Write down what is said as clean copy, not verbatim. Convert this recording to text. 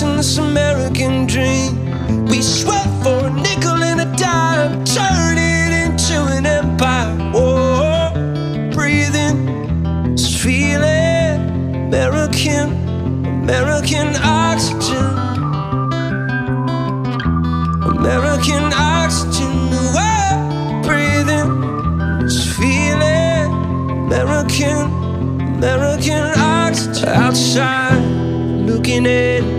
chasing this American dream. We sweat for a nickel and a dime, turn it into an empire. Oh, breathing, just feeling American, American oxygen, American oxygen. Oh, breathing, just feeling American, American oxygen. Outside, looking in,